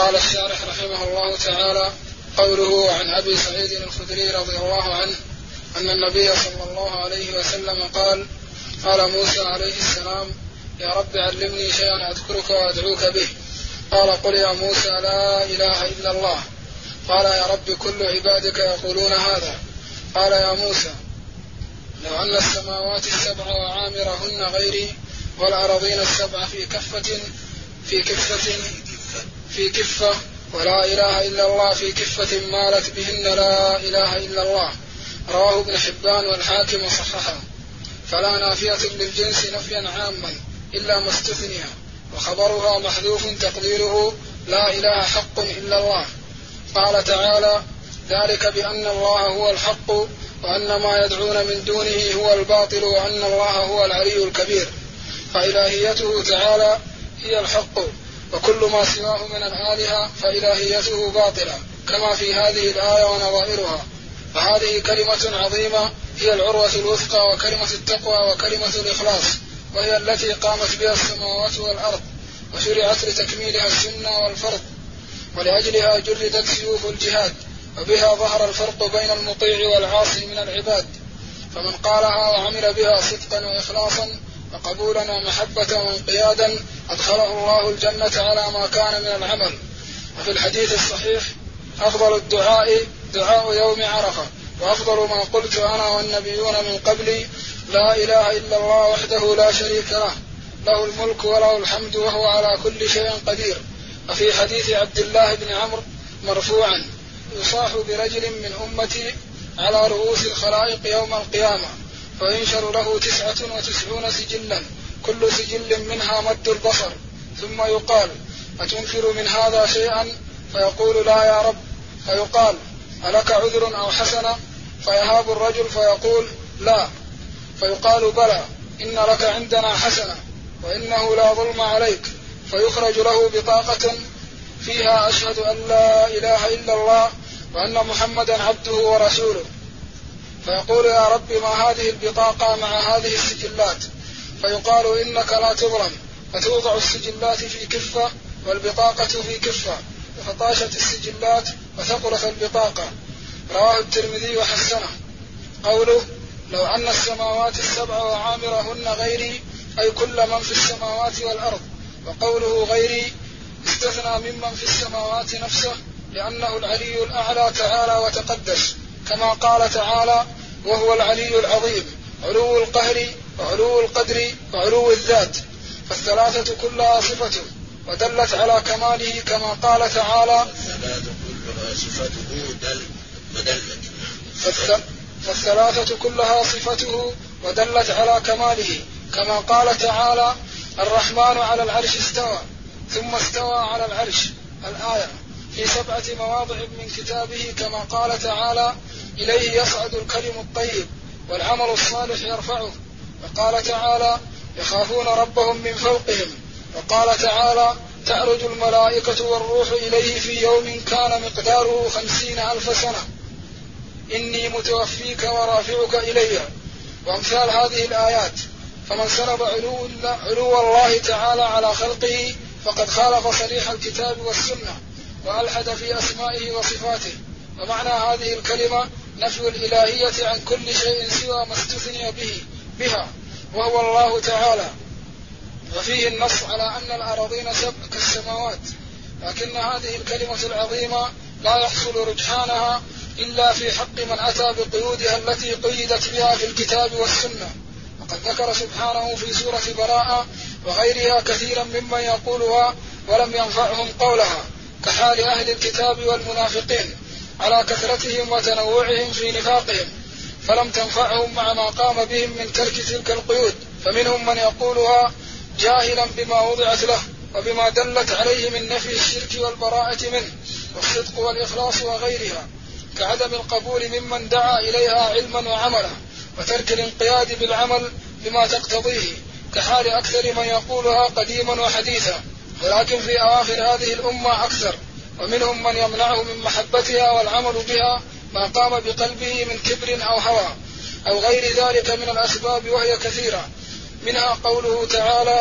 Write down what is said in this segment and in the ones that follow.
قال الشارح رحمه الله تعالى: قوله عن أبي سعيد الخدري رضي الله عنه أن النبي صلى الله عليه وسلم قال موسى عليه السلام: يا رب علمني شيئا أذكرك وأدعوك به. قال: قل يا موسى لا إله إلا الله. قال: يا رب كل عبادك يقولون هذا. قال: يا موسى لو أن السماوات السبع وعامرهن غيري والأرضين السبع في كفة ولا إله إلا الله في كفة مالت بهن لا إله إلا الله. رواه ابن حبان والحاكم صححه. فلا نافية للجنس نفيا عاما إلا ما استثني، وخبرها محذوف تقديره لا إله حق إلا الله. قال تعالى: ذلك بأن الله هو الحق وأن ما يدعون من دونه هو الباطل وأن الله هو العلي الكبير. فإلهيته تعالى هي الحق، وكل ما سواه من الآلهة فإلهيته باطلة، كما في هذه الآية ونظائرها. فهذه كلمة عظيمة هي العروة الوثقى وكلمة التقوى وكلمة الإخلاص، وهي التي قامت بها السماوات والأرض، وشرعت لتكميلها السنة والفرض، ولأجلها جردت سيوف الجهاد، وبها ظهر الفرق بين المطيع والعاصي من العباد. فمن قالها وعمل بها صدقا وإخلاصا وقبولا ومحبة وانقيادا أدخله الله الجنة على ما كان من العمل. وفي الحديث الصحيح: أفضل الدعاء دعاء يوم عرفة، وأفضل ما قلت أنا والنبيون من قبلي لا إله إلا الله وحده لا شريك له، له الملك وله الحمد وهو على كل شيء قدير. وفي حديث عبد الله بن عمرو مرفوعا: يصاح برجل من أمتي على رؤوس الخلائق يوم القيامة فينشر له 99 سجلا كل سجل منها مد البصر، ثم يقال: أتنكر من هذا شيئا؟ فيقول: لا يا رب. فيقال: ألك عذر أو حسنة؟ فيهاب الرجل فيقول: لا. فيقال: بلى، إن لك عندنا حسنة وإنه لا ظلم عليك. فيخرج له بطاقة فيها: أشهد أن لا إله إلا الله وأن محمدا عبده ورسوله. فيقول: يا رب ما هذه البطاقة مع هذه السجلات؟ فيقال: إنك لا تظلم. فتوضع السجلات في كفة والبطاقة في كفة، فطاشت السجلات وثقلت البطاقة. رواه الترمذي وحسنه. قوله: لو أن السماوات السبع وعامرهن غيري، أي كل من في السماوات والأرض. وقوله غيري استثنى ممن في السماوات نفسه، لأنه العلي الأعلى تعالى وتقدس، كما قال تعالى: وهو العلي العظيم، علو القهر وعلو القدر وعلو الذات. فالثلاثة كلها صفته ودلت على كماله، كما قال تعالى: فالثلاثة كلها صفته ودلت على كماله، كما قال تعالى: الرحمن على العرش استوى ثم استوى على العرش، الآية، في 7 مواضع من كتابه، كما قال تعالى: إليه يصعد الكلم الطيب والعمل الصالح يرفعه. وقال تعالى: يخافون ربهم من فوقهم. وقال تعالى: تعرج الملائكة والروح إليه في يوم كان مقداره 50,000 سنة، إني متوفيك ورافعك إلي. وأمثال هذه الآيات. فمن سلب علو الله تعالى على خلقه فقد خالف صريح الكتاب والسنة وألحد في أسمائه وصفاته. ومعنى هذه الكلمة نفي الإلهية عن كل شيء سوى ما استثني بها وهو الله تعالى. وفيه النص على أن الأراضين سبع كالسماوات، لكن هذه الكلمة العظيمة لا يحصل رجحانها إلا في حق من أتى بقيودها التي قيدت بها في الكتاب والسنة. وقد ذكر سبحانه في سورة براءة وغيرها كثيرا ممن يقولها ولم ينفعهم قولها، كحال أهل الكتاب والمنافقين على كثرتهم وتنوعهم في نفاقهم، فلم تنفعهم مع ما قام بهم من ترك تلك القيود. فمنهم من يقولها جاهلا بما وضعت له وبما دلت عليه من نفي الشرك والبراءة منه والصدق والإخلاص وغيرها، كعدم القبول ممن دعا إليها علما وعملا، وترك الانقياد بالعمل بما تقتضيه، كحال أكثر من يقولها قديما وحديثا، ولكن في أواخر هذه الأمة أكثر. ومنهم من يمنعه من محبتها والعمل بها ما قام بقلبه من كبر أو هوى أو غير ذلك من الأسباب، وهي كثيرة، منها قوله تعالى: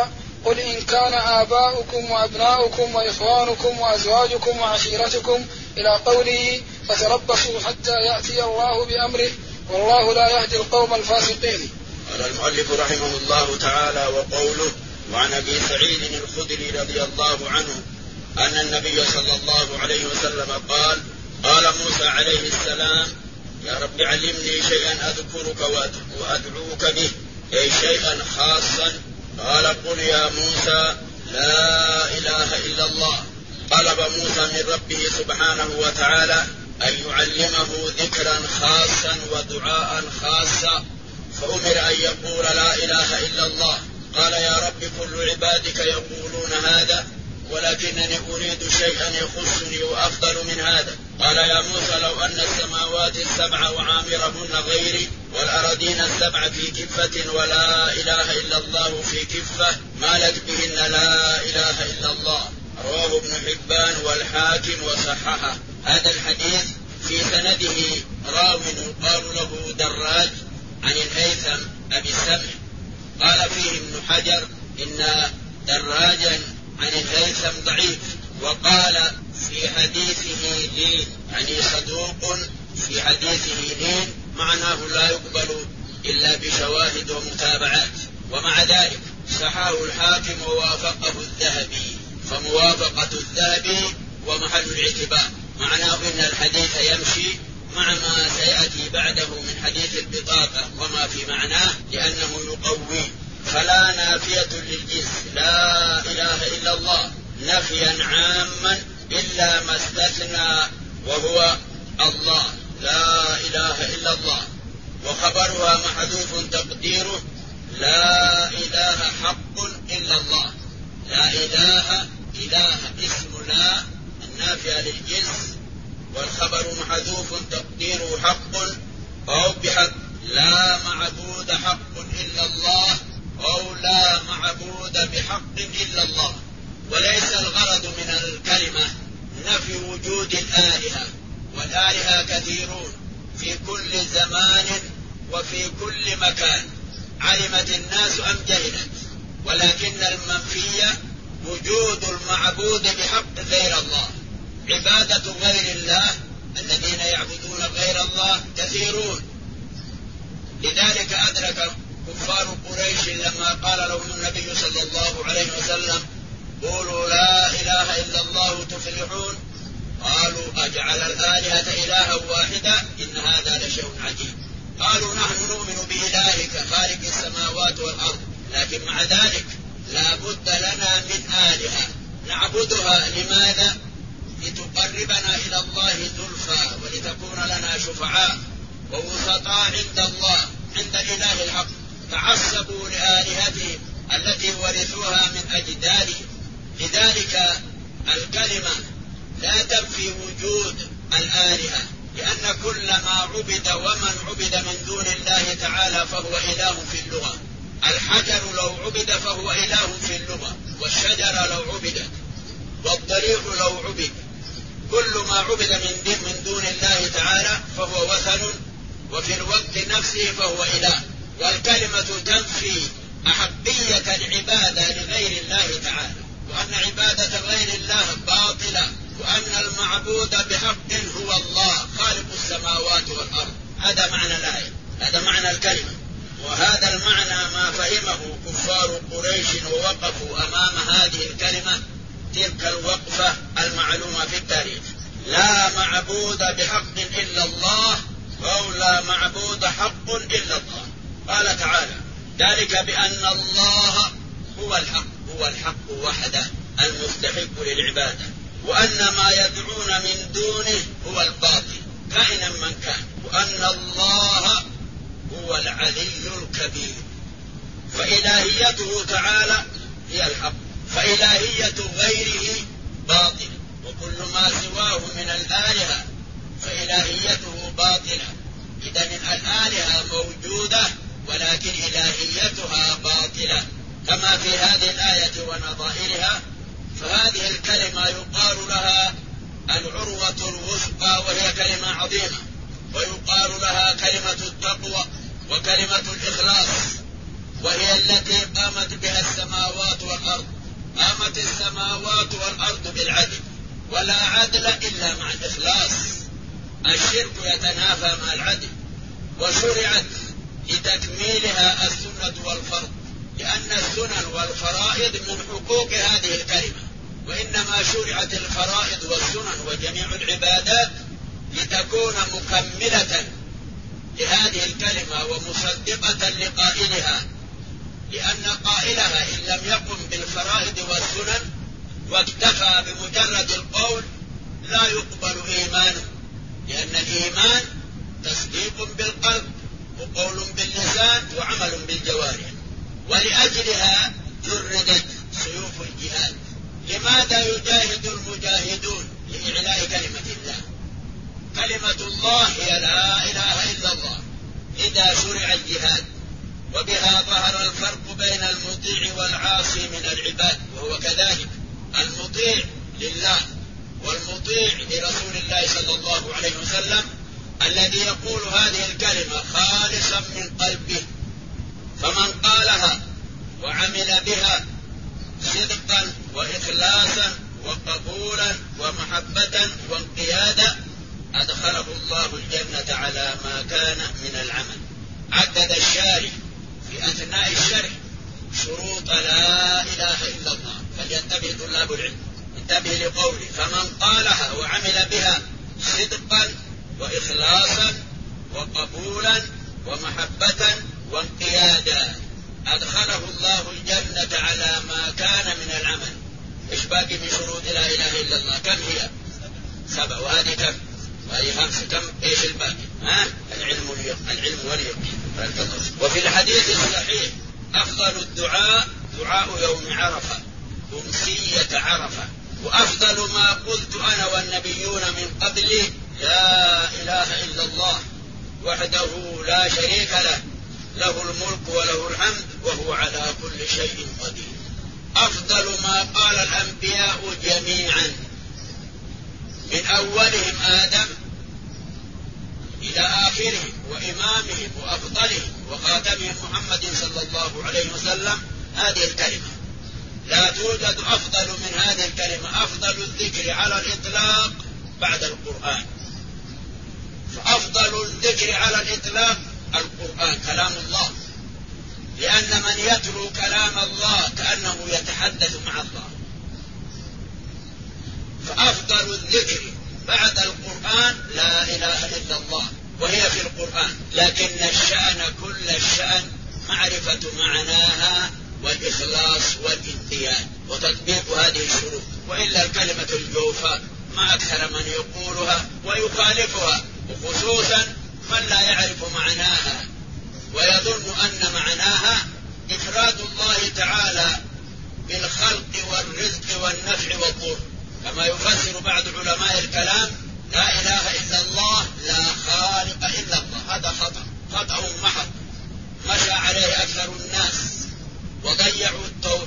قل إن كان آباؤكم وأبناؤكم وإخوانكم وأزواجكم وعشيرتكم إلى قوله فتربصوا حتى يأتي الله بأمره والله لا يهدي القوم الفاسقين. قال المؤلف رحمه الله تعالى: وقوله وعن أبي سعيد الخدري رضي الله عنه أن النبي صلى الله عليه وسلم قال موسى عليه السلام: يا رب علمني شيئا أذكرك وأدعوك به، أي شيئا خاصا. قال: قل يا موسى لا إله إلا الله. طلب موسى من ربه سبحانه وتعالى أن يعلمه ذكرا خاصا ودعاء خاصا، فأمر أن يقول لا إله إلا الله. قال: يا رب كل عبادك يقولون هذا، ولكنني أريد شيئا يخصني وأفضل من هذا. قال: يا موسى لو أن السماوات السبع وعامرهن غيري والأرضين السبع في كفة ولا إله إلا الله في كفة مالت بهن لا إله إلا الله. رواه ابن حبان والحاكم وصححه. هذا الحديث في سنده راو يقال له دراج عن الهيثم أبي السمح. قال فيه ابن حجر إن دراجا عن الهيثم ضعيف، وقال في حديثه لين، يعني صدوق في حديثه لين، معناه لا يقبل إلا بشواهد ومتابعات. ومع ذلك صححه الحاكم ووافقه الذهبي، فموافقة الذهبي ومحل الاعتبار، معناه إن الحديث يمشي مع ما سيأتي بعده من حديث البطاقة وما في معناه، لأنه يقوي. فلا نافية للجنس لا إله إلا الله نفيا عاما إلا ما استثنى وهو الله لا إله إلا الله، وخبرها محذوف تقديره لا إله حق إلا الله. لا إله اسم لا النافية للجنس، والخبر محذوف تقديره حق أو بحق. لا معبود حق إلا الله أو لا معبود بحق إلا الله. وليس الغرض من الكلمة نفي وجود الآلهة، والآلهة كثيرون في كل زمان وفي كل مكان، علمت الناس أم جهلت، ولكن المنفي وجود المعبود بحق غير الله. عبادة غير الله، الذين يعبدون غير الله كثيرون. لذلك أدرك كفار قريش لما قال لهم النبي صلى الله عليه وسلم: قولوا لا إله إلا الله تفلحون، قالوا: أجعل الآلهة إلها واحدة إن هذا لشيء عجيب. قالوا: نحن نؤمن بإلهك خالق السماوات والأرض، لكن مع ذلك لا بد لنا من آلهة نعبدها. لماذا؟ لتقربنا إلى الله زلفى، ولتكون لنا شفعاء ووسطاء عند الله، عند الإله الحق. تعصبوا لآلهتهم التي ورثوها من أجدادهم. لذلك الكلمة لا تنفي وجود الآلهة، لأن كل ما عبد ومن عبد من دون الله تعالى فهو إله في اللغة. الحجر لو عبد فهو إله في اللغة، والشجرة لو عبدت، والضريح لو عبد، كل ما عبد من دون الله تعالى فهو وثن، وفي الوقت نفسه فهو إله. والكلمة تنفي أحقية العبادة لغير الله تعالى، وأن عبادة غير الله باطلة، وأن المعبود بحق هو الله خالق السماوات والأرض. هذا معنى الآية، هذا معنى الكلمة. وهذا المعنى ما فهمه كفار قريش ووقفوا أمام هذه الكلمة تلك الوقفة المعلومة في التاريخ: لا معبود بحق إلا الله أو لا معبود حق إلا الله. قال تعالى: ذلك بأن الله هو الحق وحده المستحق للعبادة، وأن ما يدعون من دونه هو الباطل كائنا من كان، وأن الله هو العلي الكبير. فإلهيته تعالى هي الحق، فإلهية غيره باطل، وكل ما سواه من الآلهة فإلهيته باطلة. إذن الآلهة موجودة ولكن إلهيتها باطلة، كما في هذه الآية ونظائرها. فهذه الكلمة يقال لها العروة الوثقى، وهي كلمة عظيمة، ويقال لها كلمة التقوى وكلمة الإخلاص. وهي التي قامت بها السماوات والأرض. قامت السماوات والأرض بالعدل، ولا عدل إلا مع الإخلاص. الشرك يتنافى مع العدل، وشرعت لتكميلها السنة والفرض، لأن السنن والفرائض من حقوق هذه الكلمة. وإنما شرعت الفرائض والسنن وجميع العبادات لتكون مكملة لهذه الكلمة ومصدقة لقائلها، لأن قائلها إن لم يقم بالفرائض والسنن واكتفى بمجرد القول لا يقبل إيمانه، لأن الإيمان تصديق بالقلب وقول باللسان وعمل بالجوارح. ولأجلها جردت سيوف الجهاد. لماذا يجاهد المجاهدون؟ لإعلاء كلمة الله. كلمة الله هي لا إله إلا الله، إذا شرع الجهاد. وبها ظهر الفرق بين المطيع والعاصي من العباد، وهو كذلك المطيع لله والمطيع لرسول الله صلى الله عليه وسلم، الذي يقول هذه الكلمة خالصا من قلبه. فمن قالها وعمل بها صدقا وإخلاصا وقبولا ومحبة وانقيادا أدخله الله الجنة على ما كان من العمل. عدد الشارح في أثناء الشرح شروط لا إله إلا الله، فلينتبه طلاب العلم. انتبه لقوله فمن قالها وعمل بها صدقا وإخلاصا وقبولا ومحبة وانقيادا أدخله الله الجنة على ما كان من العمل. إيش باقي من شروط لا إله إلا الله؟ كم هي؟ 7. وهذه كم؟ وهذه 5. كم؟ إيش الباقي؟ العلم واليقين. وفي الحديث الصحيح أفضل الدعاء دعاء يوم عرفة، أمسية عرفة. وأفضل ما قلت أنا والنبيون من قبلي لا إله إلا الله وحده لا شريك له، له الملك وله الحمد وهو على كل شيء قدير. أفضل ما قال الأنبياء جميعا من أولهم آدم إلى آخرهم وإمامهم وأفضلهم وخاتمهم محمد صلى الله عليه وسلم هذه الكلمة. لا توجد أفضل من هذه الكلمة. أفضل الذكر على الإطلاق بعد القرآن. فأفضل الذكر على الإطلاق القرآن كلام الله، لأن من يتلو كلام الله كأنه يتحدث مع الله. فأفضل الذكر بعد القرآن لا إله إلا الله، وهي في القرآن. لكن الشأن كل الشأن معرفة معناها والإخلاص والانقياد وتطبيق هذه الشروط. وإلا الكلمة الجوفاء ما أكثر من يقولها ويخالفها، وخصوصا من لا يعرف معناها ويظن أن معناها إفراد الله تعالى بالخلق والرزق والنفع والضر، كما يفسر بعض علماء الكلام لا إله إلا الله لا خالق إلا الله. هذا خطأ محض مشى عليه أكثر الناس وضيعوا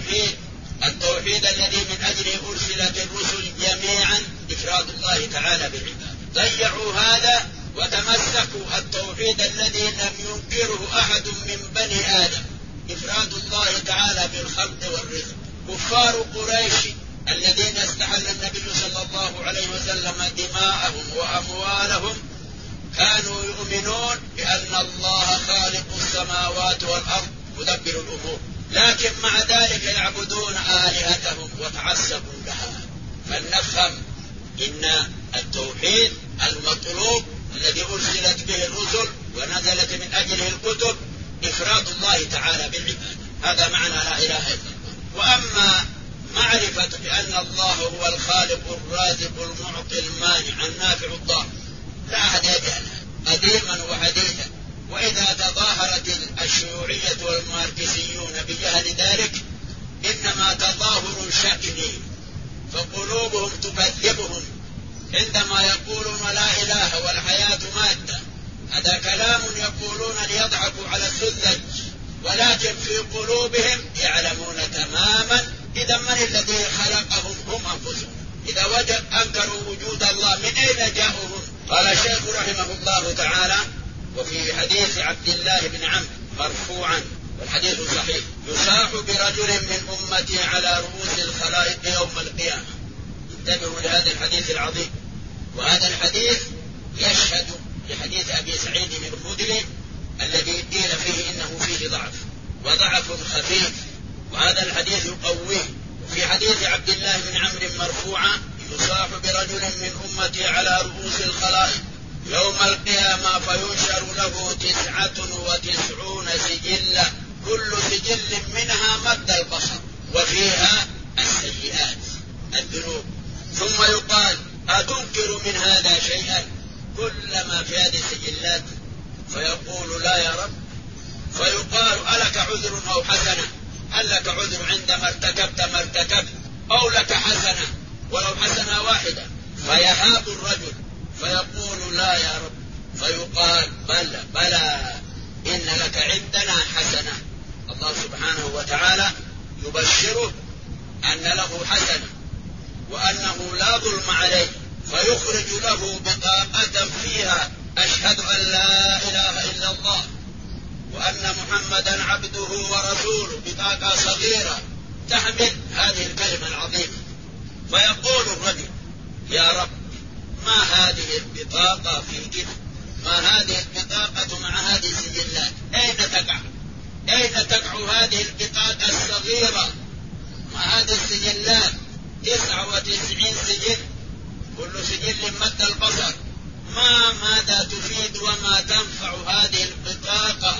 التوحيد الذي من أجله أرسلت الرسل جميعا إفراد الله تعالى بالعباد. ضيعوا هذا وتمسكوا التوحيد الذي لم ينكره أحد من بني آدم، إفراد الله تعالى بالخلق والرزق. كفار قريش الذين استحل النبي صلى الله عليه وسلم دماءهم وأموالهم كانوا يؤمنون بأن الله خالق السماوات والأرض مدبر الأمور، لكن مع ذلك يعبدون آلهتهم وتعصبوا لها. فلنفهم إن التوحيد المطلوب الذي أرسلت به الرسل ونزلت من أجله الكتب إفراد الله تعالى بالعبادة. هذا معنى لا إله إلا الله. وأما معرفة بأن الله هو الخالق الرازق المعطي المانع النافع الضار لا أحد يجهلها قديما وحديثا. وإذا تظاهرت الشيوعية والماركسيون بجهل ذلك إنما تظاهر شكلي، فقلوبهم تكذبهم عندما يقولون لا إله والحياة مادة. هذا كلام يقولون ليضحكوا على السذج، ولكن في قلوبهم يعلمون تماما إذا من الذي خلقهم هم أنفسهم. إذا أنكروا وجود الله من أين جاءهم؟ قال الشيخ رحمه الله تعالى وفي حديث عبد الله بن عمرو مرفوعا والحديث صحيح. يصاح برجل من أمتي على رؤوس الخلائق يوم القيامة. انتبهوا لهذا الحديث العظيم. وهذا الحديث يشهد لحديث أبي سعيد الخدري الذي قيل فيه إنه فيه ضعف وضعف خفيف، وهذا الحديث يقويه. وفي حديث عبد الله بن عمرو مرفوعا: يصاح برجل من أمتي على رؤوس الخلائق يوم القيامة فينشر له 99 سجلا كل سجل منها مد البصر وفيها السيئات الذنوب، ثم يقال: أتنكر من هذا شيئا؟ كل ما في هذه السجلات، فيقول: لا يا رب. فيقال: ألك عذر أو حسنة؟ هل لك عذر عندما ارتكبت ما ارتكبت، أو لك حسنة ولو حسنة واحدة؟ فيهاب الرجل فيقول: لا يا رب. فيقال: بلى إن لك عندنا حسنة. الله سبحانه وتعالى يبشره أن له حسنة وأنه لا ظلم عليه، فيخرج له بطاقة فيها: أشهد أن لا إله إلا الله وأن محمدا عبده ورسوله، بطاقة صغيرة تحمل هذه الكلمة العظيمة. فيقول الرجل: يا رب، ما هذه البطاقة في جد؟ ما هذه البطاقة مع هذه السجلات؟ أين تقع؟ أين تقع هذه البطاقة الصغيرة مع هذه السجلات؟ 99 سجل، كل سجل مد البصر. ماذا تفيد وما تنفع هذه البطاقة؟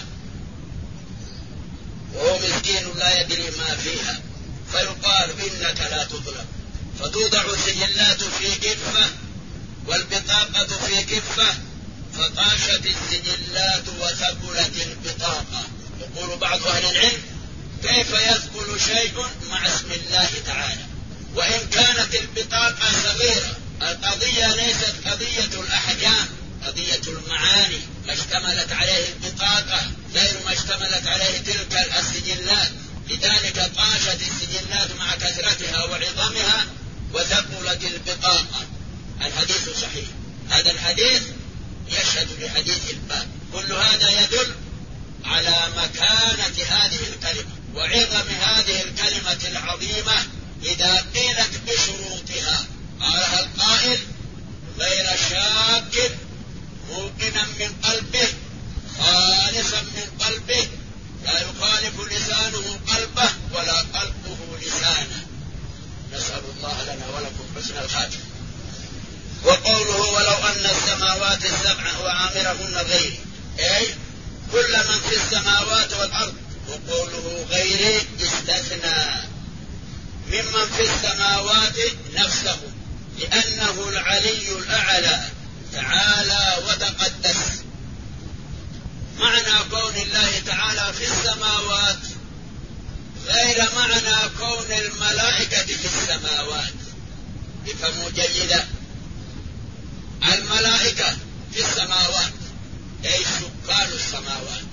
وهو مسكين لا يدري ما فيها. فيقال: إنك لا تظلم. فتوضع السجلات في كفة والبطاقة في كفة، فطاشت السجلات وثقلت البطاقة. يقول بعض أهل العلم: كيف يثقل شيء مع اسم الله تعالى؟ وإن كانت البطاقة صغيرة، القضية ليست قضية الأحجام، قضية المعاني. ما اشتملت عليه البطاقة غير ما اشتملت عليه تلك السجلات، لذلك طاشت السجلات مع كثرتها وعظمها وثقلت البطاقة. الحديث صحيح. هذا الحديث يشهد لحديث الباب. كل هذا يدل على مكانة هذه الكلمة وعظم هذه الكلمة العظيمة إذا قيلت بشروطها. قالها القائل: غير شاك موقنا من قلبه خالصا من قلبه، لا يخالف لسانه قلبه ولا قلبه لسانه. نسأل الله لنا ولكم حسن الخاتمة. وقوله: ولو أن السماوات السبع وعامرهن غيري، أي كل من في السماوات والأرض. وقوله غيري استثنى ممن في السماوات نفسه، لأنه العلي الأعلى تعالى وتقدس. معنى كون الله تعالى في السماوات غير معنى كون الملائكة في السماوات. افهموا جيدا: الملائكة في السماوات أي سكان السماوات.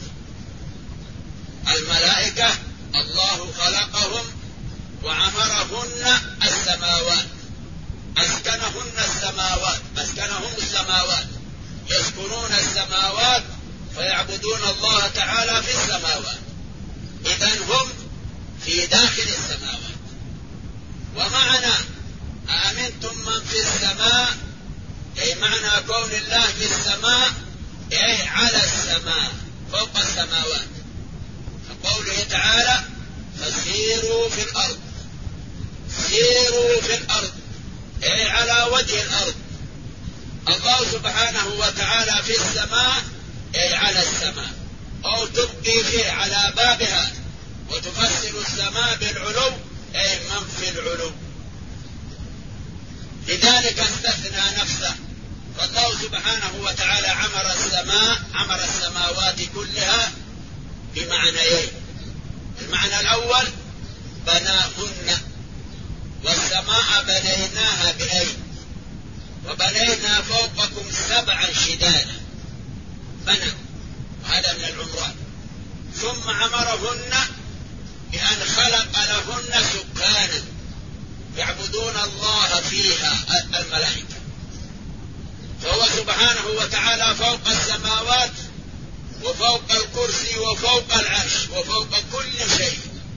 الملائكة الله خلقهم وعمرهن السماوات، أسكنهم السماوات، يسكنون السماوات فيعبدون الله تعالى في السماوات. إذن هم في داخل السماوات. ومعنى أأمنتم من في السماء، أي معنى كون الله في السماء أي على السماء فوق السماوات. فقوله تعالى: فسيروا في الأرض. سيروا في الأرض أي على وجه الأرض. الله سبحانه وتعالى في السماء أي على السماء، أو تبقي فيه على بابها، وتفسر السماء بالعلو أي من في العلو. لذلك استثنى نفسه. فالله سبحانه وتعالى عمر السماوات كلها بمعنيين: المعنى الأول بناهن، والسماء بنيناها بأيد، وبنينا فوقكم 7 شدادا. بنى، وهذا من العمران. ثم عمرهن بأن خلق لهن سكانا يعبدون الله فيها الملائكة. فهو سبحانه وتعالى فوق السماوات وفوق الكرسي وفوق العرش وفوق كل شيء.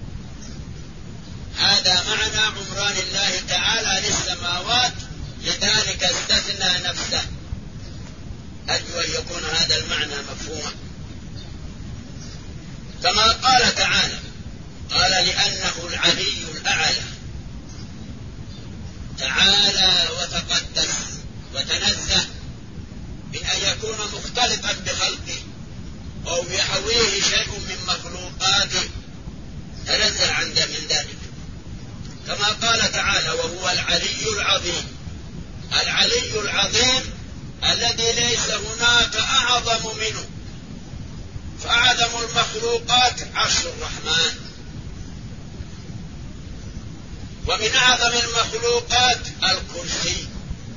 هذا معنى عمران الله تعالى للسماوات، لذلك استثنى نفسه. أرجو أن يكون هذا المعنى مفهوما. كما قال تعالى، قال لأنه العلي الأعلى، تعالى وتقدس وتنزه من أن يكون مختلطا بخلقه أو يحويه شيء من مخلوقاته، تنزه عن من ذلك. كما قال تعالى وهو العلي العظيم، العلي العظيم الذي ليس هناك أعظم منه. فأعظم المخلوقات عرش الرحمن، ومن أعظم المخلوقات الكرسي.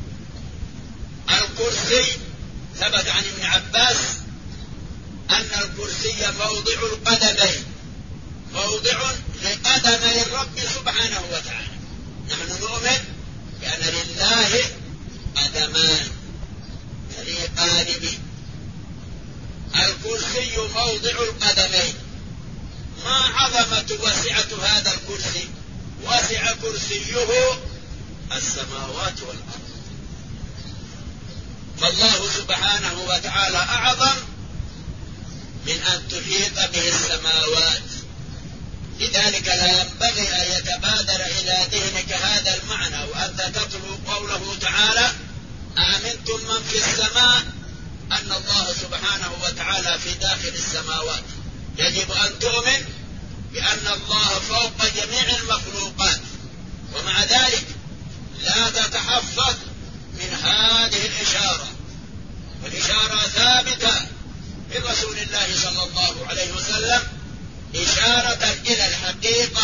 الكرسي ثبت عن ابن عباس أن الكرسي موضع القدمين، موضع لقدمي الرب سبحانه وتعالى. نحن نؤمن بأن لله قدمان تليقان به. الكرسي موضع القدمين. ما عظمة وسعة هذا الكرسي؟ وسع كرسيه السماوات والأرض. فالله سبحانه وتعالى أعظم من أن تحيط به السماوات. لذلك لا ينبغي أن يتبادر إلى ذهنك هذا المعنى وأنت تتلو قوله تعالى آمنتم من في السماء أن الله سبحانه وتعالى في داخل السماوات. يجب أن تؤمن بأن الله فوق جميع المخلوقات، ومع ذلك لا تتحفظ من هذه الإشارة. والإشارة ثابتة من رسول الله صلى الله عليه وسلم إشارة إلى الحقيقة.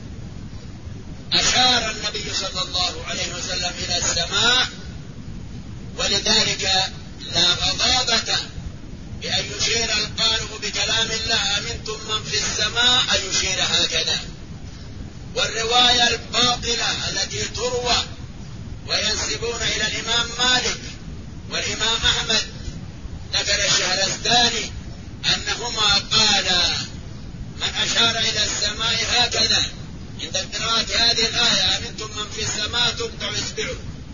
أشار النبي صلى الله عليه وسلم إلى السماء، ولذلك لا غضاضة بأن يشير القارئ بكلام الله آمنتم من في السماء أن يشير هكذا. والرواية الباطلة التي تروى وينسبون إلى الإمام مالك والإمام أحمد، ذكر الشهرستاني أنهما قالا من أشار إلى السماء هكذا عند قراءة هذه الآية آمنتم من في السماء تقطع إصبعه.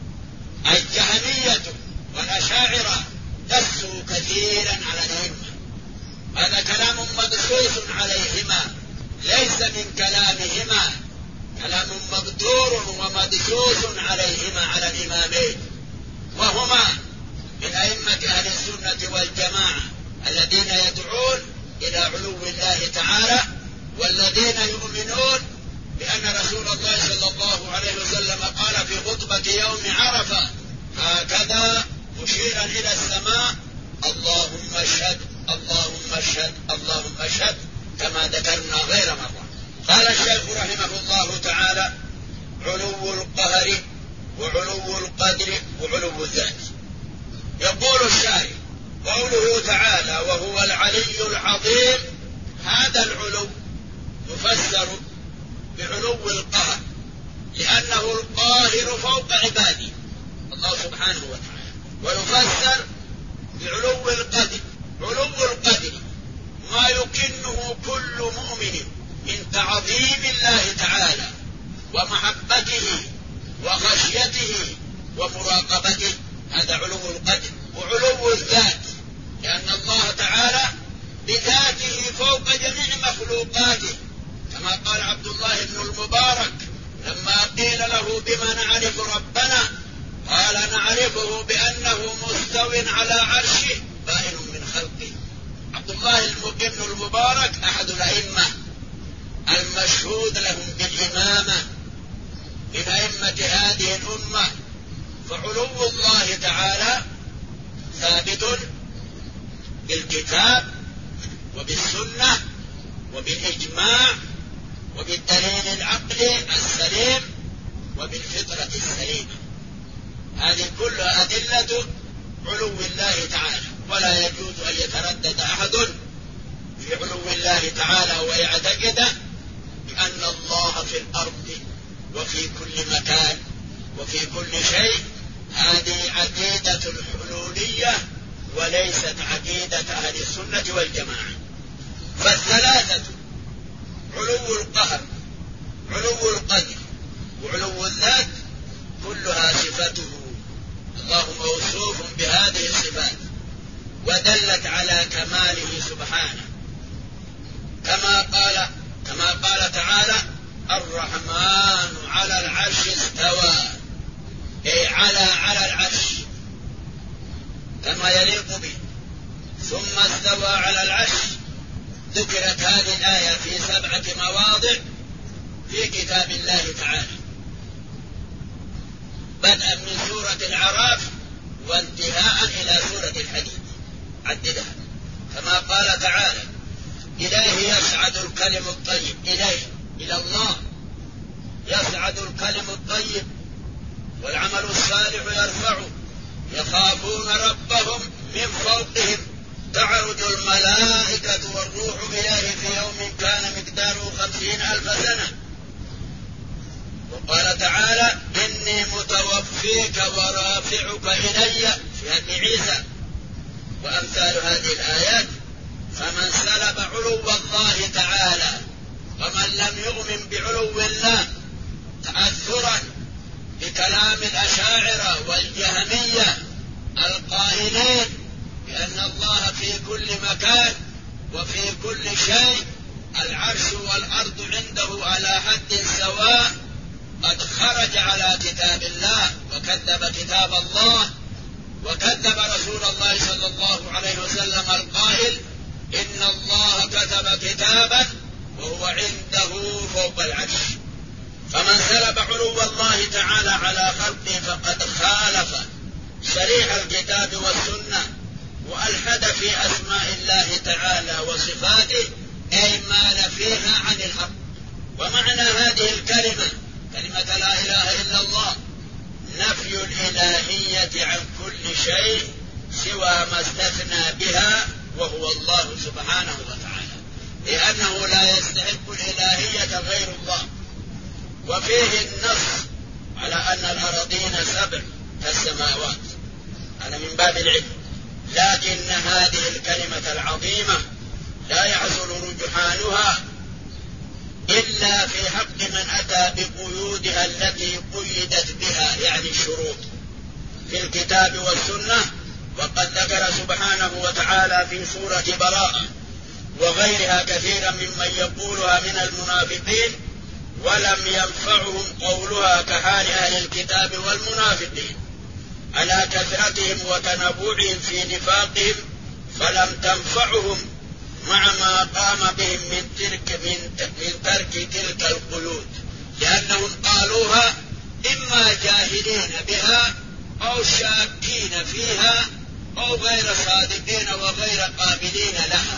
الجهمية والأشاعرة دسوا كثيرا على الأئمة. هذا كلام مدسوس عليهما، ليس من كلامهما، كلام مبتور ومدسوس عليهما على الإمامين، وهما من أئمة أهل السنة والجماعة الذين يدعون إلى علو الله تعالى، والذين يؤمنون بأن رسول الله صلى الله عليه وسلم قال في خطبة يوم عرفة هكذا مشيرا إلى السماء اللهم اشهد اللهم اشهد اللهم اشهد، كما ذكرنا غير مرة. قال الشيخ رحمه الله تعالى علو القهر وعلو القدر وعلو الذات. يقول الشاعر قوله تعالى وهو العلي العظيم، هذا العلو يفسر بعلو القهر لأنه القاهر فوق عباده الله سبحانه وتعالى، ويفسر بعلو القدر. علو القدر ما يكنه كل مؤمن من تعظيم الله تعالى ومحبته وخشيته ومراقبته، هذا علو القدر. وعلو الذات لأن الله تعالى بذاته فوق جميع مخلوقاته، كما قال عبد الله بن المبارك لما قيل له بما نعرف ربنا قال نعرفه بأنه مستو على عرشه بائن من خلقه. عبد الله بن المبارك أحد الأئمة المشهود لهم بالإمامة من أئمة هذه الأمة. فعلو الله تعالى ثابت بالكتاب وبالسنة وبالإجماع وبالدليل العقلي السليم وبالفطرة السليمة. هذه كلها أدلة علو الله تعالى، ولا يجوز أن يتردد أحد في علو الله تعالى ويعتقد بأن الله في الأرض وفي كل مكان وفي كل شيء. هذه عقيدة الحلولية وليست عقيدة أهل السنة والجماعة. فالثلاثة علو القهر، علو القدر، وعلو الذات كلها صفته، الله موصوف بهذه الصفات ودلت على كماله سبحانه، كما قال تعالى: الرحمن على العرش استوى، أي على العرش كما يليق به. ثم استوى على العرش. ذكرت هذه الآية في 7 مواضع في كتاب الله تعالى، بدءا من سورة الأعراف وانتهاء إلى سورة الحديد، عددها. كما قال تعالى: إليه يصعد الكلم الطيب، إلى الله يصعد الكلم الطيب والعمل الصالح يرفعه، يخافون ربهم من فوقهم، تعرج الملائكة والروح إليه في يوم كان مقداره 50,000 سنة. وقال تعالى: إني متوفيك ورافعك إلي في هدي عيسى، وأمثال هذه الآيات. فمن سلب علو الله تعالى ومن لم يؤمن بعلو الله تأثرا بكلام الأشاعرة والجهمية القائلين بأن الله في كل مكان وفي كل شيء، العرش والأرض عنده على حد سواء، قد خرج على كتاب الله وكذب كتاب الله وكذب رسول الله صلى الله عليه وسلم القائل: إن الله كتب كتابا وهو عنده فوق العرش. فمن سلب علو الله تعالى على خلقه فقد خالف شريعة الكتاب والسنة وألحد في أسماء الله تعالى وصفاته، أي مال فيها عن الحق. ومعنى هذه الكلمة، كلمة لا إله إلا الله، نفي الإلهية عن كل شيء سوى ما استثنى بها وهو الله سبحانه وتعالى، لأنه لا يستحق الإلهية غير الله. وفيه النص على أن الأراضين 7 كالسماوات، هذا من باب العلم. لكن هذه الكلمة العظيمة لا يحصل رجحانها إلا في حق من أتى بقيودها التي قيدت بها، يعني الشروط في الكتاب والسنة. وقد ذكر سبحانه وتعالى في سورة براءة وغيرها كثيرا ممن يقولها من المنافقين ولم ينفعهم قولها، كحال أهل الكتاب والمنافقين على كثرتهم وتنوعهم في نفاقهم، فلم تنفعهم مع ما قام بهم من ترك تلك القيود، لأنهم قالوها إما جاهلين بها أو شاكين فيها أو غير صادقين وغير قابلين لها.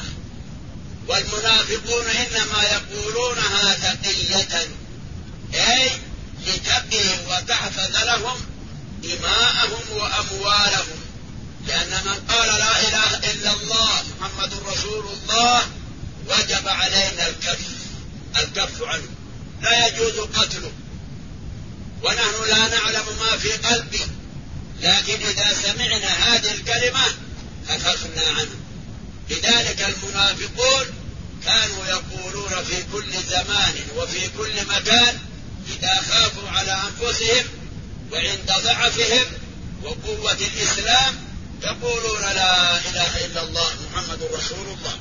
والمنافقون إنما يقولونها تقية، أي لتقي وتحفظ لهم دماءهم وأموالهم، لأن من قال لا إله إلا الله محمد رسول الله وجب علينا الكف عنه، لا يجوز قتله، ونحن لا نعلم ما في قلبه، لكن إذا سمعنا هذه الكلمة كففنا عنه. لذلك المنافقون كانوا يقولون في كل زمان وفي كل مكان إذا خافوا على أنفسهم وعند ضعفهم وقوة الإسلام يقولون لا إله إلا الله محمد رسول الله،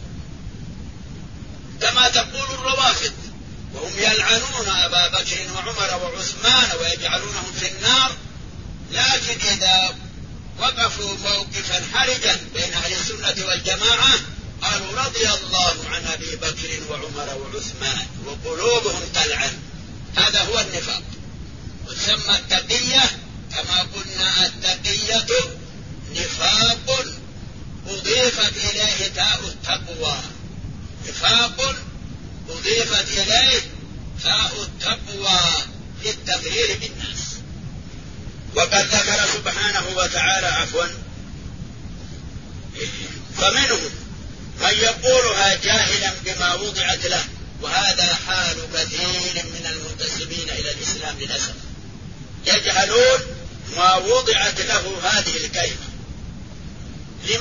كما تقول الروافض، وهم يلعنون أبا بكر وعمر وعثمان ويجعلونهم في النار. لكن إذا وقفوا موقفا حرجا بين أهل السنة والجماعة قالوا رضي الله عن أبي بكر وعمر وعثمان وقلوبهم تلعن. هذا هو النفاق، وتسمى التقية كما قلنا التقية نفاق أضيفت إليه تاء التقوى، نفاق أضيفت إليه تاء التقوى للتغيير بالناس. وقد ذكر سبحانه وتعالى فمنهم من يقولها جاهلا بما وضعت له، وهذا حال كثير من المنتسبين إلى الإسلام للأسف، يجهلون ما وضعت له هذه الكلمة. لماذا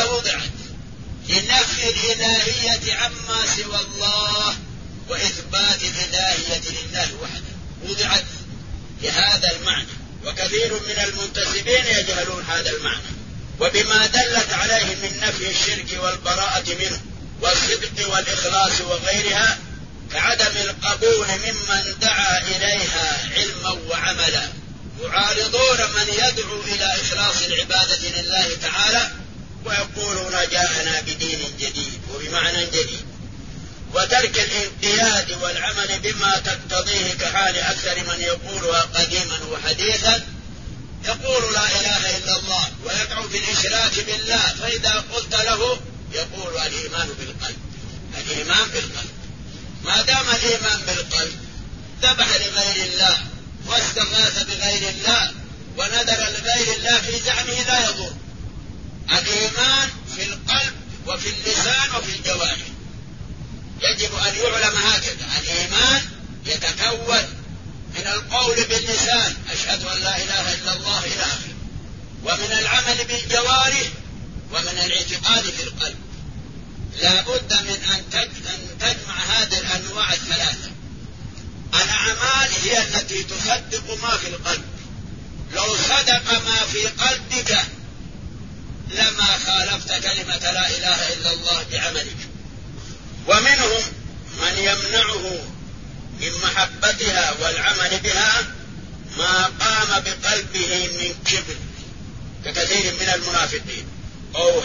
وضعت لنفي الإلهية عما سوى الله وإثبات الإلهية لله وحده، وضعت لهذا المعنى، وكثير من المنتسبين يجهلون هذا المعنى، وبما دلت عليه من نفي الشرك والبراءة منه والصدق والإخلاص وغيرها، كعدم القبول ممن دعا إليها علما وعملا، يعارضون من يدعو إلى إخلاص العبادة لله تعالى ويقولون جاءنا بدين جديد وبمعنى جديد، وترك الانقياد والعمل بما تقتضيه، كحال أكثر من يقولها قديما وحديثا، يقول لا إله إلا الله ويقع في الإشراك بالله، فإذا قلت له يقول الإيمان بالقلب، الإيمان بالقلب. ما دام الإيمان بالقلب ذبح لغير الله واستغاث بغير الله ونذر لغير الله في زعمه لا يضر. الإيمان في القلب وفي اللسان وفي الجوارح، يجب أن يعلم هكذا. الإيمان يتكون من القول باللسان أشهد أن لا إله إلا الله إلى آخره، ومن العمل بالجوارح، ومن الاعتقاد في القلب. لا بد من أن تجمع هذه الأنواع الثلاثة. الأعمال هي التي تصدق ما في القلب، لو صدق ما في قلبك لما خالفت كلمة لا إله إلا الله بعملك. ومنهم من يمنعه من محبتها والعمل بها ما قام بقلبه من كبر، ككثير من المنافقين، أو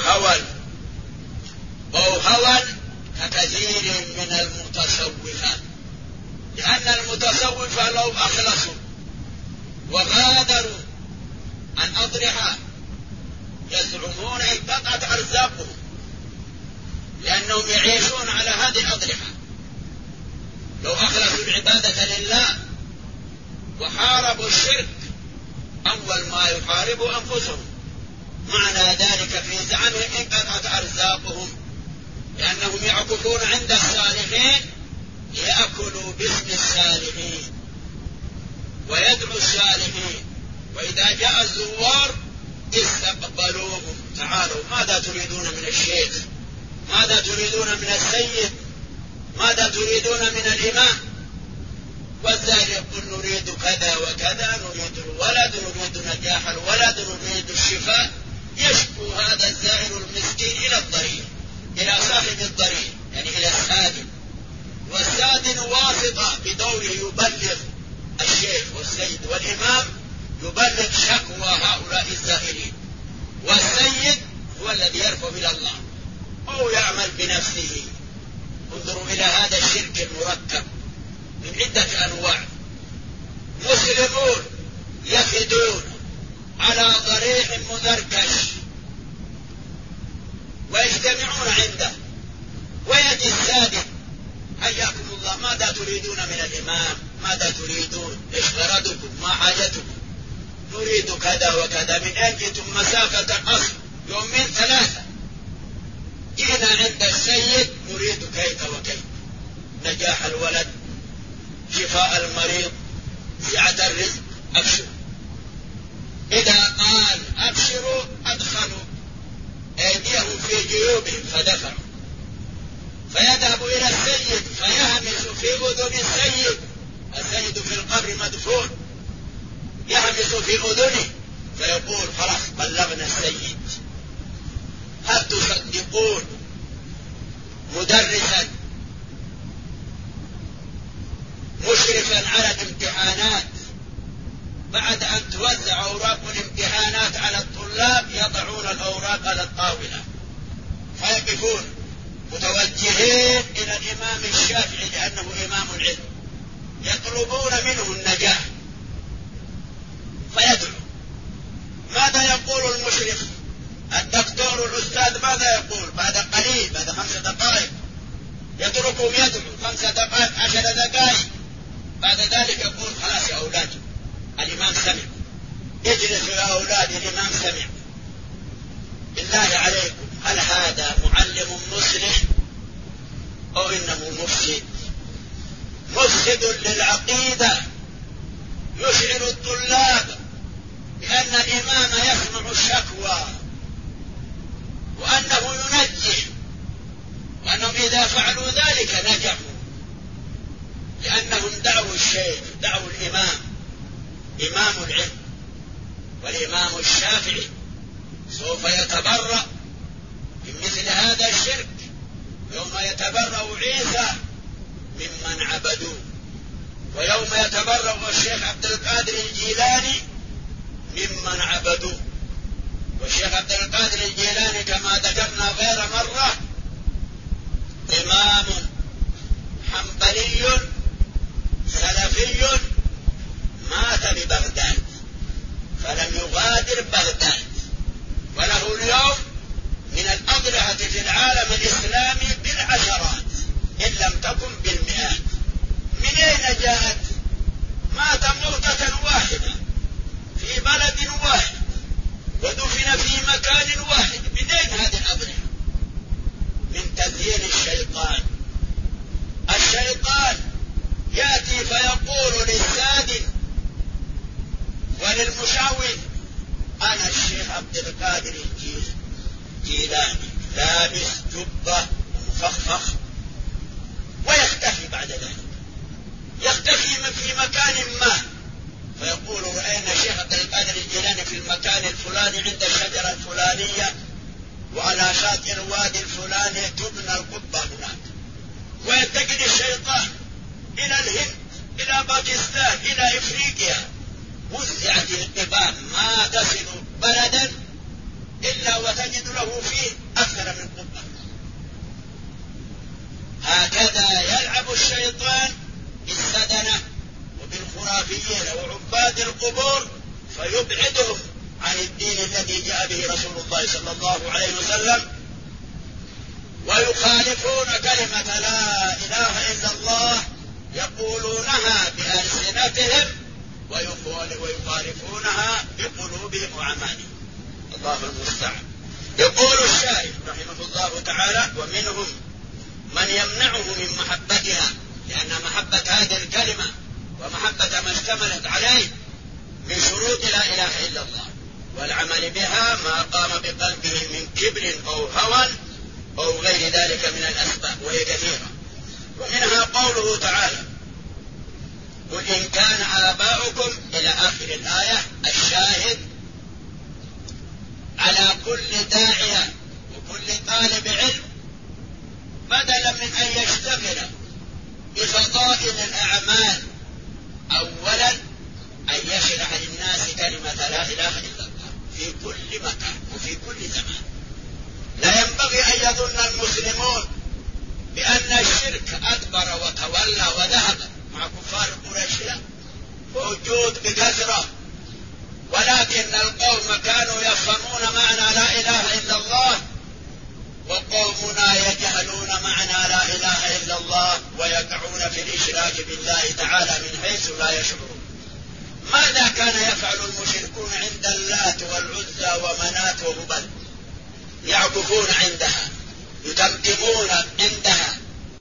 هوى ككثير من المتصوفات، لأن المتصوفة لو أخلصوا وغادروا الأضرحة يزعمون انقطعت أرزاقهم، لأنهم يعيشون على هذه الأضرحة. لو أخلصوا العبادة لله وحاربوا الشرك أول ما يحاربوا أنفسهم، معنى ذلك في زعمهم انقطعت أرزاقهم، لأنهم يعكفون عند الصالحين ليأكلوا باسم الصالحين ويدعوا الصالحين، وإذا جاء الزوار استقبلوهم، تعالوا ماذا تريدون من الشيخ، ماذا تريدون من السيد، ماذا تريدون من الإمام. والزائر يقول نريد كذا وكذا، نريد الولد، نريد نجاح الولد، نريد الشفاء. يشكو هذا الزائر المسكين إلى الضريح، إلى صاحب الضريح، يعني إلى السادن، والسادن واسطة بدوره يبلغ الشيخ والسيد والإمام، يبلغ شكوى هؤلاء الزائرين، والسيد هو الذي يرفع إلى الله أو يعمل بنفسه. انظروا إلى هذا الشرك المركب من عدة أنواع. مسلمون يفدون على ضريح مذركش ويجتمعون عنده، ويأتي السادن حياكم الله ماذا تريدون من الإمام، ماذا تريدون، ايش غرضكم، ما حاجتكم، نريد كذا وكذا. من أين جئتم؟ مسافة قصر يومين ثلاثة. جئنا عند السيد نريد كيف وكيف، نجاح الولد، شفاء المريض، سعة الرزق، أبشروا. إذا قال أبشروا أدخلوا أيديهم في جيوبهم فدفعوا، فيذهب إلى السيد فيهمس في أذن السيد، السيد في القبر مدفون، يهمس في أذنه فيقول خلاص بلغنا السيد. هل تصدقون مدرسا مشرفا على الامتحانات بعد أن توزع أوراق الامتحانات على الطلاب يضعون الأوراق على الطاولة فيقفون متوجهين إلى الإمام الشافعي لأنه إمام العلم، يطلبون منه النجاح فيدعو. ماذا يقول المشرف الدكتور الأستاذ؟ ماذا يقول؟ بعد قليل، بعد 5 دقائق يتركهم يدعو 5 دقائق 10 دقائق، بعد ذلك يقول خلاص يا أولاد الإمام سمع، اجلسوا يا أولاد الإمام سمع. بالله عليكم هل هذا معلم مصلح أو إنه مفسد؟ مفسد للعقيدة، يشعر الطلاب بأن الإمام يسمع الشكوى وأنه لابس جبة مفخفخ ويختفي بعد ذلك، يختفي في مكان ما، فيقول رأينا شيخ عبد القادر الجيلاني في المكان الفلاني عند الشجرة الفلانية وعلى شاطئ الوادي الفلاني تبنى القبة هناك، ويتجه الشيطان إلى الهند، إلى باكستان، إلى إفريقيا، وزعت القباب ما تصل بلدا إلا وتجد له فيه أكثر من قبة. هكذا يلعب الشيطان بالسدنة وبالخرافيين وعباد القبور، فيبعدهم عن الدين الذي جاء به رسول الله صلى الله عليه وسلم، ويخالفون كلمة لا إله إلا الله، يقولونها بألسنتهم ويخالفونها بقلوبهم وأعمالهم. الله المستعان. يقول الشاعر رحمه الله تعالى: ومنهم من يمنعه من محبتها، لأن محبة هذه الكلمة ومحبة ما اشتملت عليه من شروط لا إله إلا الله، والعمل بها ما قام بقلبه من كبر أو هوى أو غير ذلك من الأسباب، وهي كثيرة. ومنها قوله تعالى: قل إن كان آباؤكم إلى آخر الآية. الشاهد على كل داعية وكل طالب علم بدلا من أن يشتغل بفضائل الأعمال أولا أن يشرح للناس كلمة لا إله إلا الله في كل مكان وفي كل زمان. لا ينبغي أن يظن المسلمون بأن الشرك أكبر وتولى وذهب مع كفار قريش، لا، موجود بكثرة، ولكن القوم كانوا يفهمون معنى لا إله إلا الله، وقومنا يجهلون معنى لا إله إلا الله ويقعون في الإشراك بالله تعالى من حيث لا يشعرون. ماذا كان يفعل المشركون عند اللات والعزى ومنات وهبل؟ يعكفون عندها، يتمتمون عند